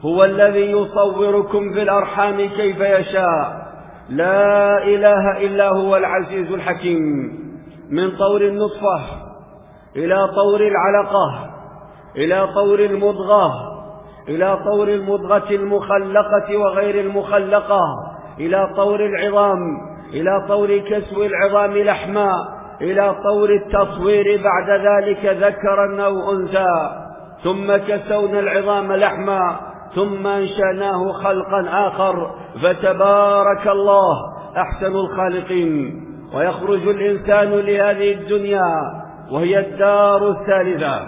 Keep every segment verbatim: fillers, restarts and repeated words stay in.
هو الذي يصوركم في الأرحام كيف يشاء، لا إله إلا هو العزيز الحكيم. من طور النطفة إلى طور العلقة إلى طور المضغة إلى طور المضغة المخلقة وغير المخلقة إلى طور العظام إلى طور كسو العظام لحما إلى طور التصوير بعد ذلك ذكرا أو أنثى، ثم كسونا العظام لحما ثم أنشأناه خلقا آخر، فتبارك الله أحسن الخالقين. ويخرج الإنسان لهذه الدنيا وهي الدار الثالثة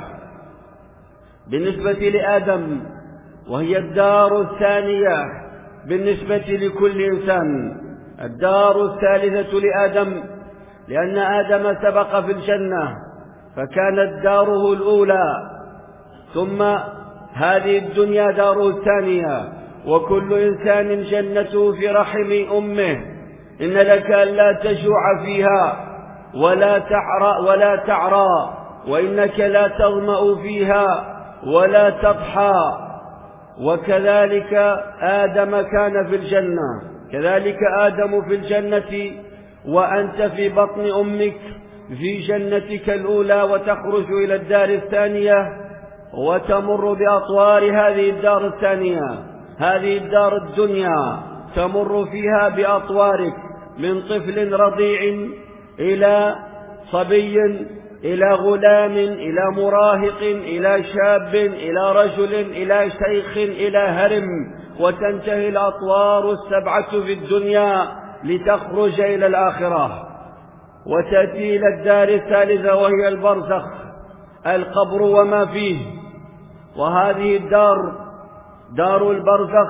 بالنسبة لآدم، وهي الدار الثانية بالنسبة لكل إنسان. الدار الثالثة لآدم لأن آدم سبق في الجنة فكانت داره الأولى، ثم هذه الدنيا داره الثانية، وكل إنسان جنته في رحم أمه. إن لك ألا تجوع فيها ولا تعرى ولا تعرى وإنك لا تظمأ فيها ولا تضحى. وكذلك آدم كان في الجنة، كذلك آدم في الجنة وأنت في بطن أمك في جنتك الأولى، وتخرج إلى الدار الثانية وتمر بأطوار هذه الدار الثانية. هذه الدار الدنيا تمر فيها بأطوارك، من طفل رضيع إلى صبي إلى غلام إلى مراهق إلى شاب إلى رجل إلى شيخ إلى هرم، وتنتهي الأطوار السبعة في الدنيا لتخرج إلى الآخرة وتأتي إلى الدار الثالثة وهي البرزخ، القبر وما فيه. وهذه الدار دار البرزخ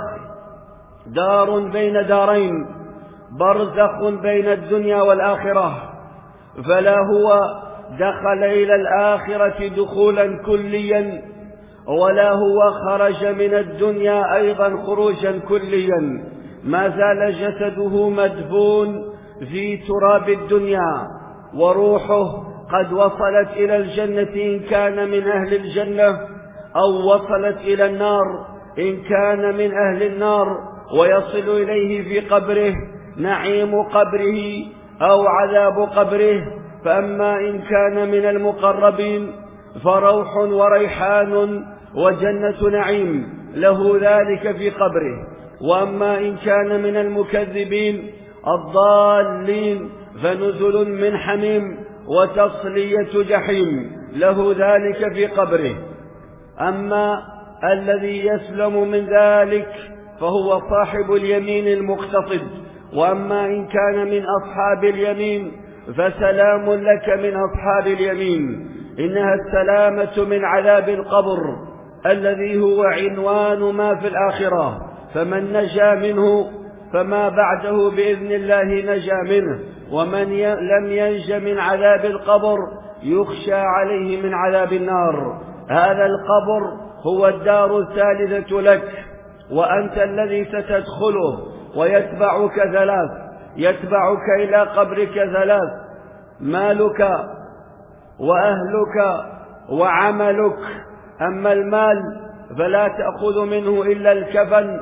دار بين دارين، برزخ بين الدنيا والآخرة، فلا هو دخل إلى الآخرة دخولا كليا ولا هو خرج من الدنيا أيضا خروجا كليا، ما زال جسده مدفون في تراب الدنيا، وروحه قد وصلت إلى الجنة إن كان من أهل الجنة، أو وصلت إلى النار إن كان من أهل النار، ويصل إليه في قبره نعيم قبره أو عذاب قبره. فأما إن كان من المقربين فروح وريحان وجنة نعيم له ذلك في قبره، وأما إن كان من المكذبين الضالين فنزل من حميم وتصلية جحيم له ذلك في قبره. أما الذي يسلم من ذلك فهو صاحب اليمين المقتصد. وأما إن كان من أصحاب اليمين فسلام لك من أصحاب اليمين، إنها السلامة من عذاب القبر الذي هو عنوان ما في الآخرة، فمن نجا منه فما بعده بإذن الله نجا منه، ومن لم ينج من عذاب القبر يخشى عليه من عذاب النار. هذا القبر هو الدار الثالثة لك، وأنت الذي ستدخله، ويتبعك ثلاث، يتبعك إلى قبرك ثلاث: مالك وأهلك وعملك. أما المال فلا تأخذ منه إلا الكفن،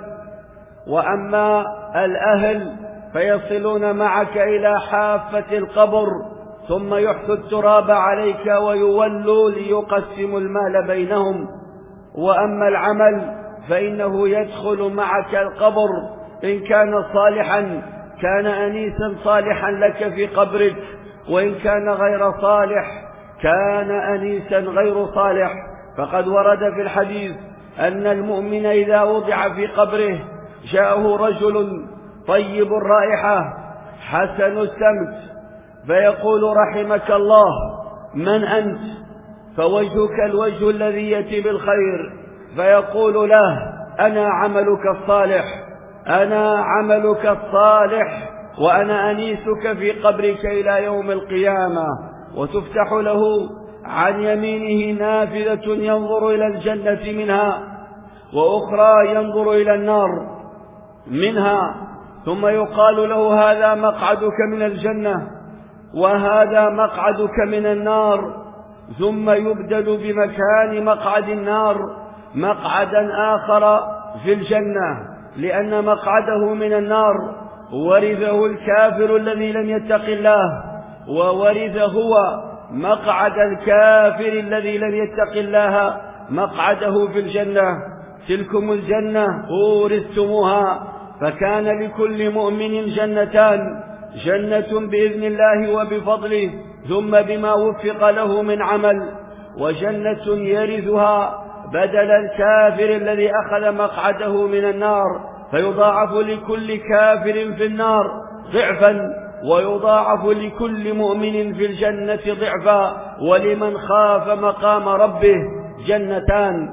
وأما الأهل فيصلون معك إلى حافة القبر ثم يحثوا التراب عليك ويولوا ليقسموا المال بينهم. وأما العمل فإنه يدخل معك القبر إن كان صالحا كان أنيسا صالحا لك في قبرك، وإن كان غير صالح كان أنيسا غير صالح. فقد ورد في الحديث أن المؤمن إذا وضع في قبره جاءه رجل طيب الرائحة حسن السمت فيقول: رحمك الله، من أنت؟ فوجهك الوجه الذي يأتي بالخير، فيقول له: أنا عملك الصالح، أنا عملك الصالح، وأنا أنيسك في قبرك إلى يوم القيامة. وتفتح له عن يمينه نافذة ينظر إلى الجنة منها، وأخرى ينظر إلى النار منها، ثم يقال له: هذا مقعدك من الجنة وهذا مقعدك من النار، ثم يبدل بمكان مقعد النار مقعدا آخر في الجنة، لأن مقعده من النار ورثه الكافر الذي لم يتق الله، وورث هو مقعد الكافر الذي لم يتق الله مقعده في الجنة. تلكم الجنة أورثتموها. فكان لكل مؤمن جنتان، جنة بإذن الله وبفضله ثم بما وفق له من عمل، وجنة يرثها بدل الكافر الذي أخذ مقعده من النار، فيضاعف لكل كافر في النار ضعفا، ويضاعف لكل مؤمن في الجنة ضعفا، ولمن خاف مقام ربه جنتان.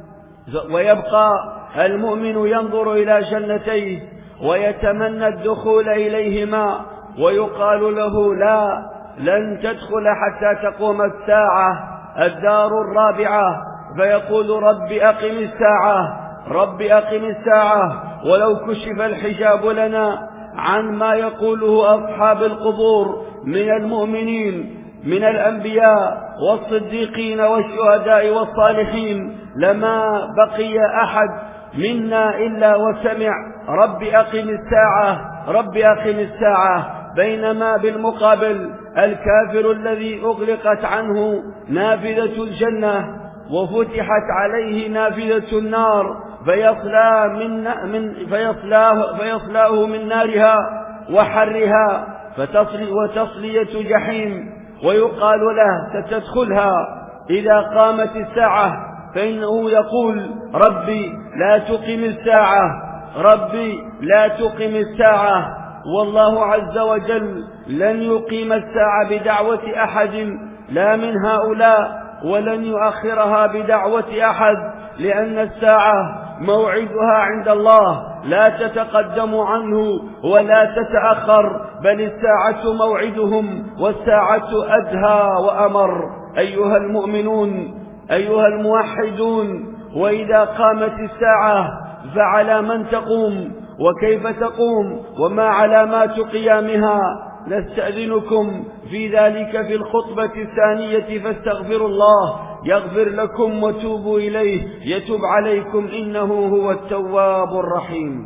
ويبقى المؤمن ينظر إلى جنتيه ويتمنى الدخول إليهما، ويقال له لا، لن تدخل حتى تقوم الساعة الدار الرابعة، فيقول رب أقم الساعة، رب أقم الساعة، ولو كشف الحجاب لنا عن ما يقوله أصحاب القبور من المؤمنين من الأنبياء والصديقين والشهداء والصالحين لما بقي أحد منا إلا وسمع رب أقم الساعة، رب أقم الساعة، بينما بالمقابل الكافر الذي أغلقت عنه نافذة الجنة وفتحت عليه نافذة النار فيصلى من من فيصلاه فيصلاه من نارها وحرها فتصلي وتصلية جحيم، ويقال له ستدخلها إذا قامت الساعة، فإنه يقول ربي لا تقم الساعة، ربي لا تقم الساعة. والله عز وجل لن يقيم الساعة بدعوة أحد لا من هؤلاء، ولن يؤخرها بدعوة أحد، لأن الساعة موعدها عند الله لا تتقدم عنه ولا تتأخر، بل الساعة موعدهم، والساعة أدهى وأمر. أيها المؤمنون، أيها الموحدون، وإذا قامت الساعة فعلى من تقوم وكيف تقوم وما علامات قيامها؟ نستأذنكم في ذلك في الخطبة الثانية، فاستغفروا الله يغفر لكم وتوبوا إليه يتوب عليكم إنه هو التواب الرحيم.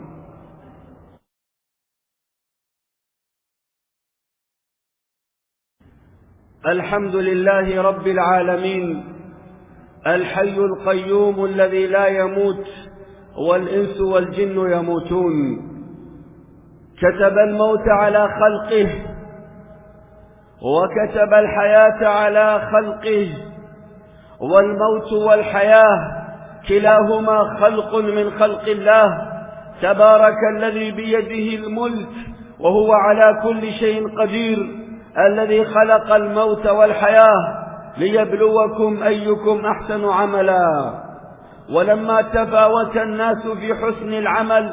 الحمد لله رب العالمين، الحي القيوم الذي لا يموت والإنس والجن يموتون، كتب الموت على خلقه وكتب الحياة على خلقه، والموت والحياة كلاهما خلق من خلق الله، تبارك الذي بيده الملك وهو على كل شيء قدير، الذي خلق الموت والحياة ليبلوكم أيكم أحسن عملا. ولما تفاوت الناس في حسن العمل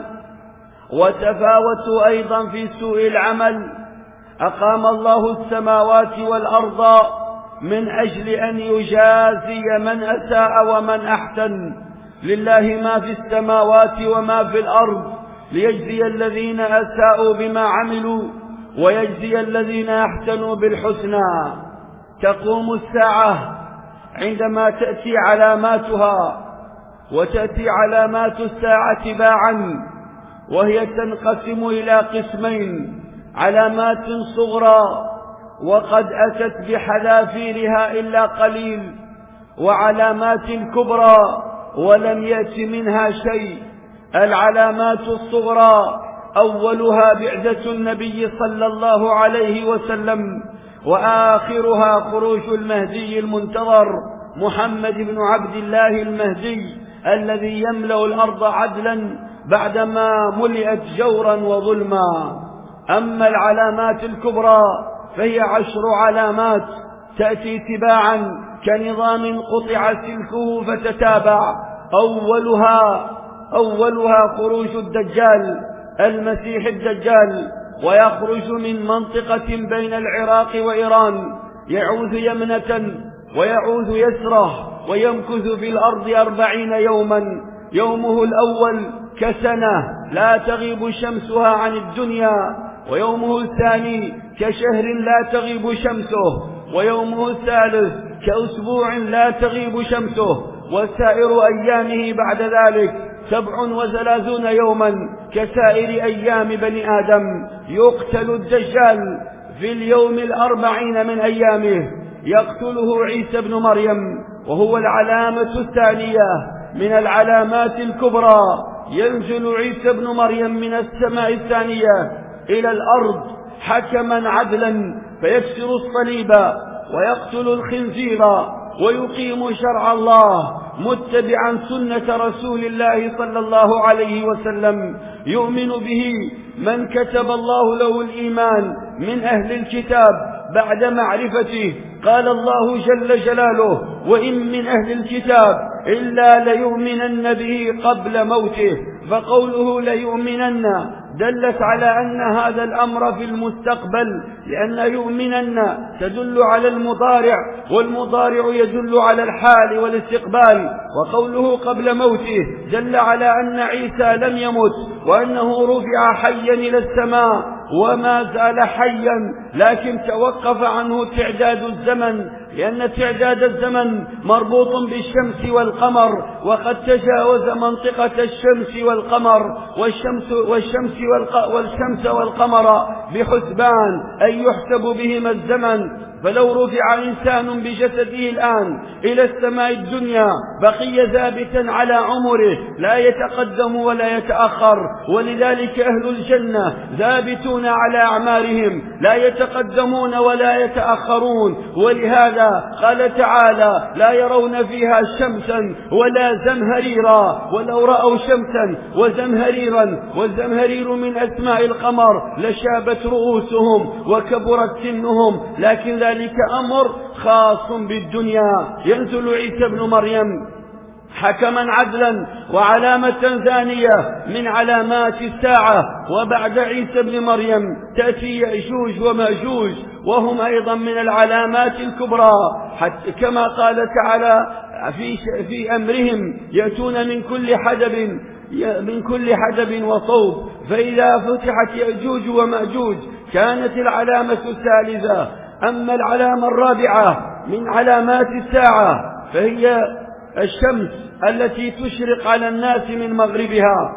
وتفاوتوا أيضا في سوء العمل، أقام الله السماوات والأرض من أجل أن يجازي من أساء ومن أحسن. لله ما في السماوات وما في الأرض، ليجزي الذين أساءوا بما عملوا ويجزي الذين أحسنوا بالحسنى. تقوم الساعة عندما تأتي علاماتها، وتأتي علامات الساعة تباعا، وهي تنقسم إلى قسمين: علامات صغرى وقد أتت بحذافيرها إلا قليل، وعلامات كبرى ولم يأت منها شيء. العلامات الصغرى أولها بعثة النبي صلى الله عليه وسلم، وآخرها خروج المهدي المنتظر محمد بن عبد الله المهدي الذي يملأ الأرض عدلا بعدما ملئت جورا وظلما. أما العلامات الكبرى فهي عشر علامات تأتي تباعا كنظام قطع سلكه فتتابع. أولها أولها خروج الدجال المسيح الدجال، ويخرج من منطقة بين العراق وإيران، يعوذ يمنة ويعوذ يسرة، ويمكث في الأرض أربعين يوما، يومه الأول كسنة لا تغيب شمسها عن الدنيا، ويومه الثاني كشهر لا تغيب شمسه، ويومه الثالث كأسبوع لا تغيب شمسه، وسائر أيامه بعد ذلك سبع وثلاثون يوما كسائر أيام بني آدم. يقتل الدجال في اليوم الأربعين من أيامه، يقتله عيسى بن مريم، وهو العلامة الثانية من العلامات الكبرى. ينزل عيسى بن مريم من السماء الثانية إلى الأرض حكما عدلا، فيكسر الصليب ويقتل الخنزير ويقيم شرع الله متبعا سنة رسول الله صلى الله عليه وسلم. يؤمن به من كتب الله له الإيمان من أهل الكتاب بعد معرفته. قال الله جل جلاله: وإن من أهل الكتاب إلا ليؤمنن به قبل موته. فقوله ليؤمنن دلت على أن هذا الأمر في المستقبل، لأن يؤمنن تدل على المضارع، والمضارع يدل على الحال والاستقبال. وقوله قبل موته دل على أن عيسى لم يمت، وأنه رفع حيا إلى السماء وما زال حيا، لكن توقف عنه تعداد الزمن، لأن تعداد الزمن مربوط بالشمس والقمر، وقد تجاوز منطقة الشمس والقمر والشمس والشمس والشمس والقمر بحسبان أي يحسب بهما الزمن. فلو رفع إنسان بجسده الآن إلى السماء الدنيا بقي ثابتا على عمره، لا يتقدم ولا يتأخر. ولذلك أهل الجنة ثابتون على أعمارهم، لا يتقدمون ولا يتأخرون. ولهذا قال تعالى: لا يرون فيها شمسا ولا زمهريرا، ولو رأوا شمسا وزمهريرا، والزمهرير من أسماء القمر، لشابت رؤوسهم وكبرت سنهم، لكن ذلك أمر خاص بالدنيا. ينزل عيسى بن مريم حكما عدلا وعلامة ثانية من علامات الساعة. وبعد عيسى بن مريم تأتي يأجوج وماجوج، وهم أيضا من العلامات الكبرى، حتى كما قال تعالى في, في أمرهم: يأتون من كل حدب من كل حدب وصوب. فإذا فتحت يأجوج وماجوج كانت العلامة الثالثة. أما العلامة الرابعة من علامات الساعة فهي الشمس التي تشرق على الناس من مغربها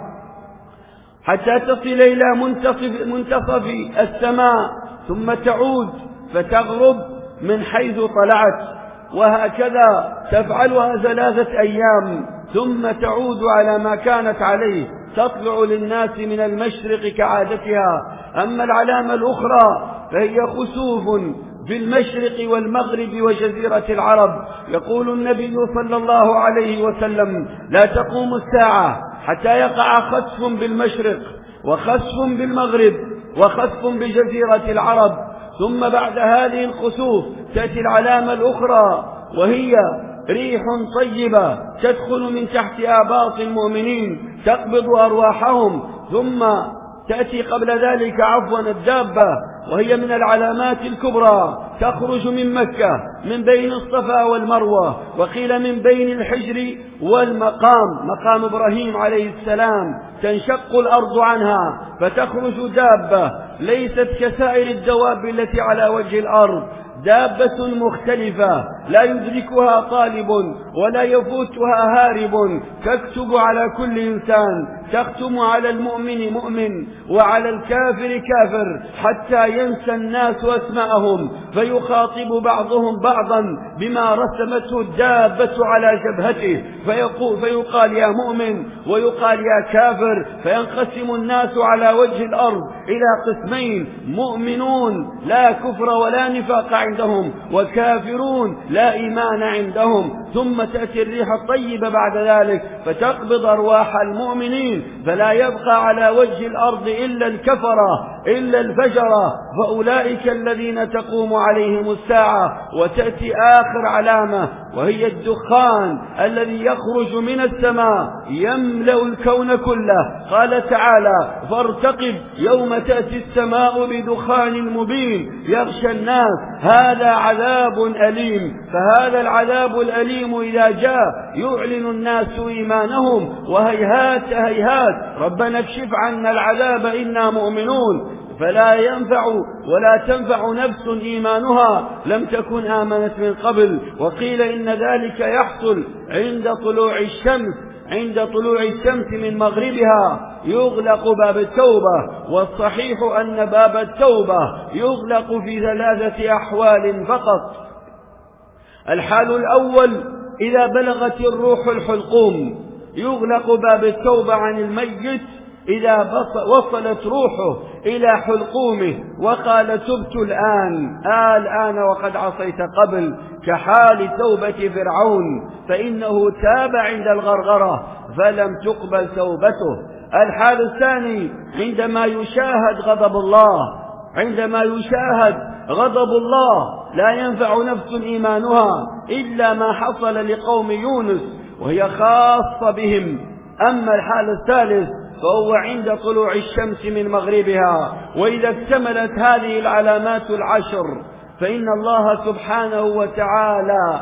حتى تصل إلى منتصف, منتصف السماء، ثم تعود فتغرب من حيث طلعت، وهكذا تفعلها ثلاثة أيام ثم تعود على ما كانت عليه، تطلع للناس من المشرق كعادتها. أما العلامة الأخرى فهي خسوف في المشرق والمغرب وجزيرة العرب. يقول النبي صلى الله عليه وسلم: لا تقوم الساعة حتى يقع خسف بالمشرق وخسف بالمغرب وخسف بجزيرة العرب. ثم بعد هذه الخسوف تأتي العلامة الأخرى، وهي ريح طيبة تدخل من تحت آباط المؤمنين تقبض أرواحهم. ثم تأتي قبل ذلك عفوا الدابة، وهي من العلامات الكبرى، تخرج من مكة من بين الصفا والمروة، وقيل من بين الحجر والمقام، مقام إبراهيم عليه السلام، تنشق الأرض عنها فتخرج دابة ليست كسائر الدواب التي على وجه الأرض، دابة مختلفة لا يدركها طالب ولا يفوتها هارب، تكتب على كل إنسان، تختم على المؤمن مؤمن وعلى الكافر كافر، حتى ينسى الناس أسماءهم، فيخاطب بعضهم بعضا بما رسمته الدابة على جبهته، فيقول فيقال يا مؤمن ويقال يا كافر، فينقسم الناس على وجه الأرض إلى قسمين: مؤمنون لا كفر ولا نفاق عندهم، وكافرون لا إيمان عندهم. ثم تأتي الريح الطيبة بعد ذلك فتقبض أرواح المؤمنين، فلا يبقى على وجه الأرض إلا الكفرة إلا الفجرة، فأولئك الذين تقوم عليهم الساعة. وتأتي آخر علامة وهي الدخان الذي يخرج من السماء يملأ الكون كله. قال تعالى: فارتقب يوم تأتي السماء بدخان مبين يغشى الناس هذا عذاب أليم. فهذا العذاب الأليم إذا جاء يعلن الناس إيمانهم، وهيهات هيهات ربنا اكشف عنا العذاب إنا مؤمنون، فلا ينفع ولا تنفع نفس إيمانها لم تكن آمنت من قبل. وقيل إن ذلك يحصل عند طلوع الشمس عند طلوع الشمس من مغربها يغلق باب التوبة، والصحيح أن باب التوبة يغلق في ثلاثة أحوال فقط. الحال الأول إذا بلغت الروح الحلقوم يغلق باب التوبة عن الميت إذا وصلت روحه إلى حلقومه وقال تبت الآن آه الآن وقد عصيت قبل، كحال توبة فرعون فإنه تاب عند الغرغرة فلم تقبل توبته. الحال الثاني عندما يشاهد غضب الله، عندما يشاهد غضب الله لا ينفع نفس إيمانها إلا ما حصل لقوم يونس وهي خاصة بهم. أما الحال الثالث فهو عند طلوع الشمس من مغربها، وإذا اكتملت هذه العلامات العشر فإن الله سبحانه وتعالى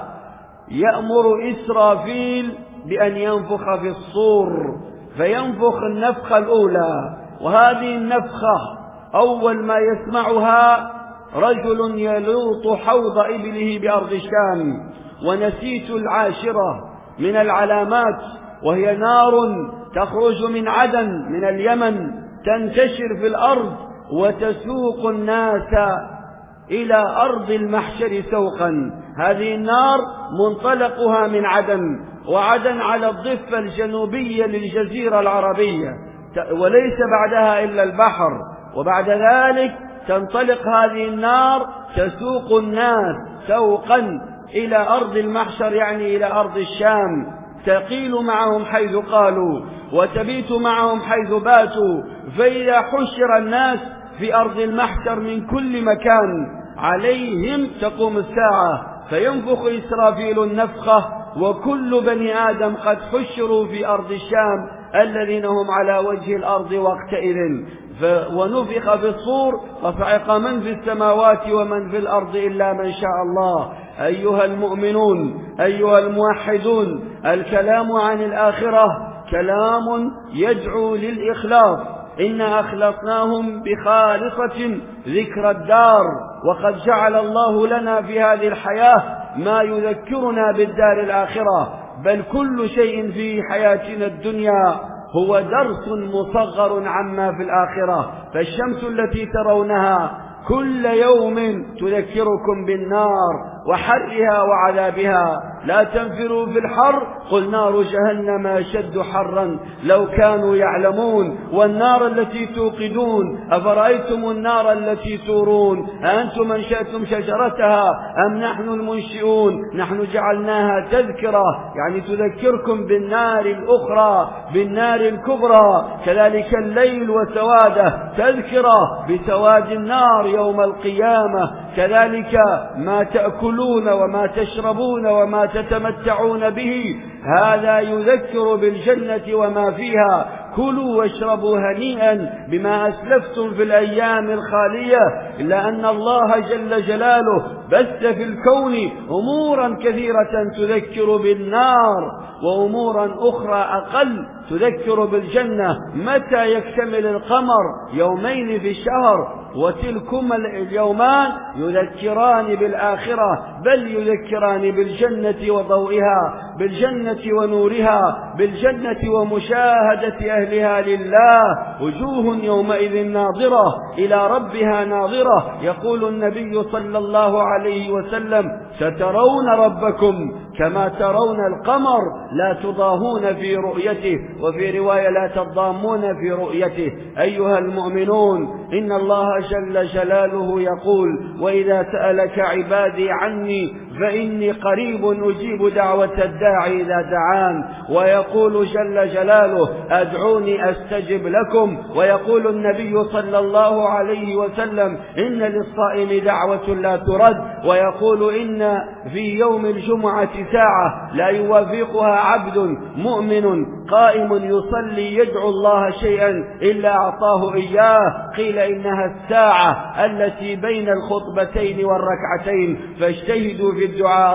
يأمر إسرافيل بأن ينفخ في الصور فينفخ النفخة الأولى، وهذه النفخة أول ما يسمعها رجل يلوط حوض إبله بأرض الشام. ونسيت العاشرة من العلامات وهي نار تخرج من عدن من اليمن تنتشر في الأرض وتسوق الناس إلى أرض المحشر سوقا. هذه النار منطلقها من عدن، وعدن على الضفة الجنوبية للجزيرة العربية وليس بعدها إلا البحر، وبعد ذلك تنطلق هذه النار تسوق الناس سوقا إلى أرض المحشر يعني إلى أرض الشام، تقيل معهم حيث قالوا وتبيت معهم حيث باتوا. فإذا حشر الناس في أرض المحشر من كل مكان عليهم تقوم الساعة فينفخ إسرافيل النفخة وكل بني آدم قد حشروا في أرض الشام الذين هم على وجه الأرض وقتئذ. ونفخ في الصور فصعق من في السماوات ومن في الأرض إلا من شاء الله. أيها المؤمنون أيها الموحدون، الكلام عن الآخرة كلام يدعو للإخلاص. إنا أخلصناهم بخالصة ذكر الدار، وقد جعل الله لنا في هذه الحياة ما يذكرنا بالدار الآخرة، بل كل شيء في حياتنا الدنيا هو درس مصغر عما في الآخرة. فالشمس التي ترونها كل يوم تذكركم بالنار وحرها وعذابها. لا تنفروا في الحر قل نار جهنم أشد حرا لو كانوا يعلمون. والنار التي توقدون أفرأيتم النار التي تورون أأنتم أنشأتم شجرتها أم نحن المنشئون نحن جعلناها تذكرة يعني تذكركم بالنار الأخرى بالنار الكبرى. كذلك الليل وسواده تذكرة بسواد النار يوم القيامة. كذلك ما تأكلون وما تشربون وما تتمتعون به هذا يذكر بالجنة وما فيها. كلوا واشربوا هنيئا بما أسلفتم في الأيام الخالية. إلا أن الله جل جلاله بث في الكون أمورا كثيرة تذكر بالنار وأمورا أخرى أقل تذكر بالجنة. متى يكتمل القمر؟ يومين في الشهر، وتلكما اليومان يذكران بالآخرة بل يذكران بالجنة وضوئها بالجنة ونورها بالجنة ومشاهدة أهلها لله. وجوه يومئذ ناظرة إلى ربها ناظرة. يقول النبي صلى الله عليه وسلم سترون ربكم كما ترون القمر لا تضاهون في رؤيته، وفي رواية لا تضامون في رؤيته. أيها المؤمنون إن الله جل جلاله يقول وإذا سألك عبادي عني فإني قريب أجيب دعوة الداعي إذا دعان. ويقول جل جلاله أدعوني أستجب لكم. ويقول النبي صلى الله عليه وسلم إن للصائم دعوة لا ترد. ويقول إن في يوم الجمعة ساعة لا يوافقها عبد مؤمن قائم يصلي يدعو الله شيئا إلا أعطاه إياه. قيل إنها الساعة التي بين الخطبتين والركعتين فاجتهدوا في الدعاء.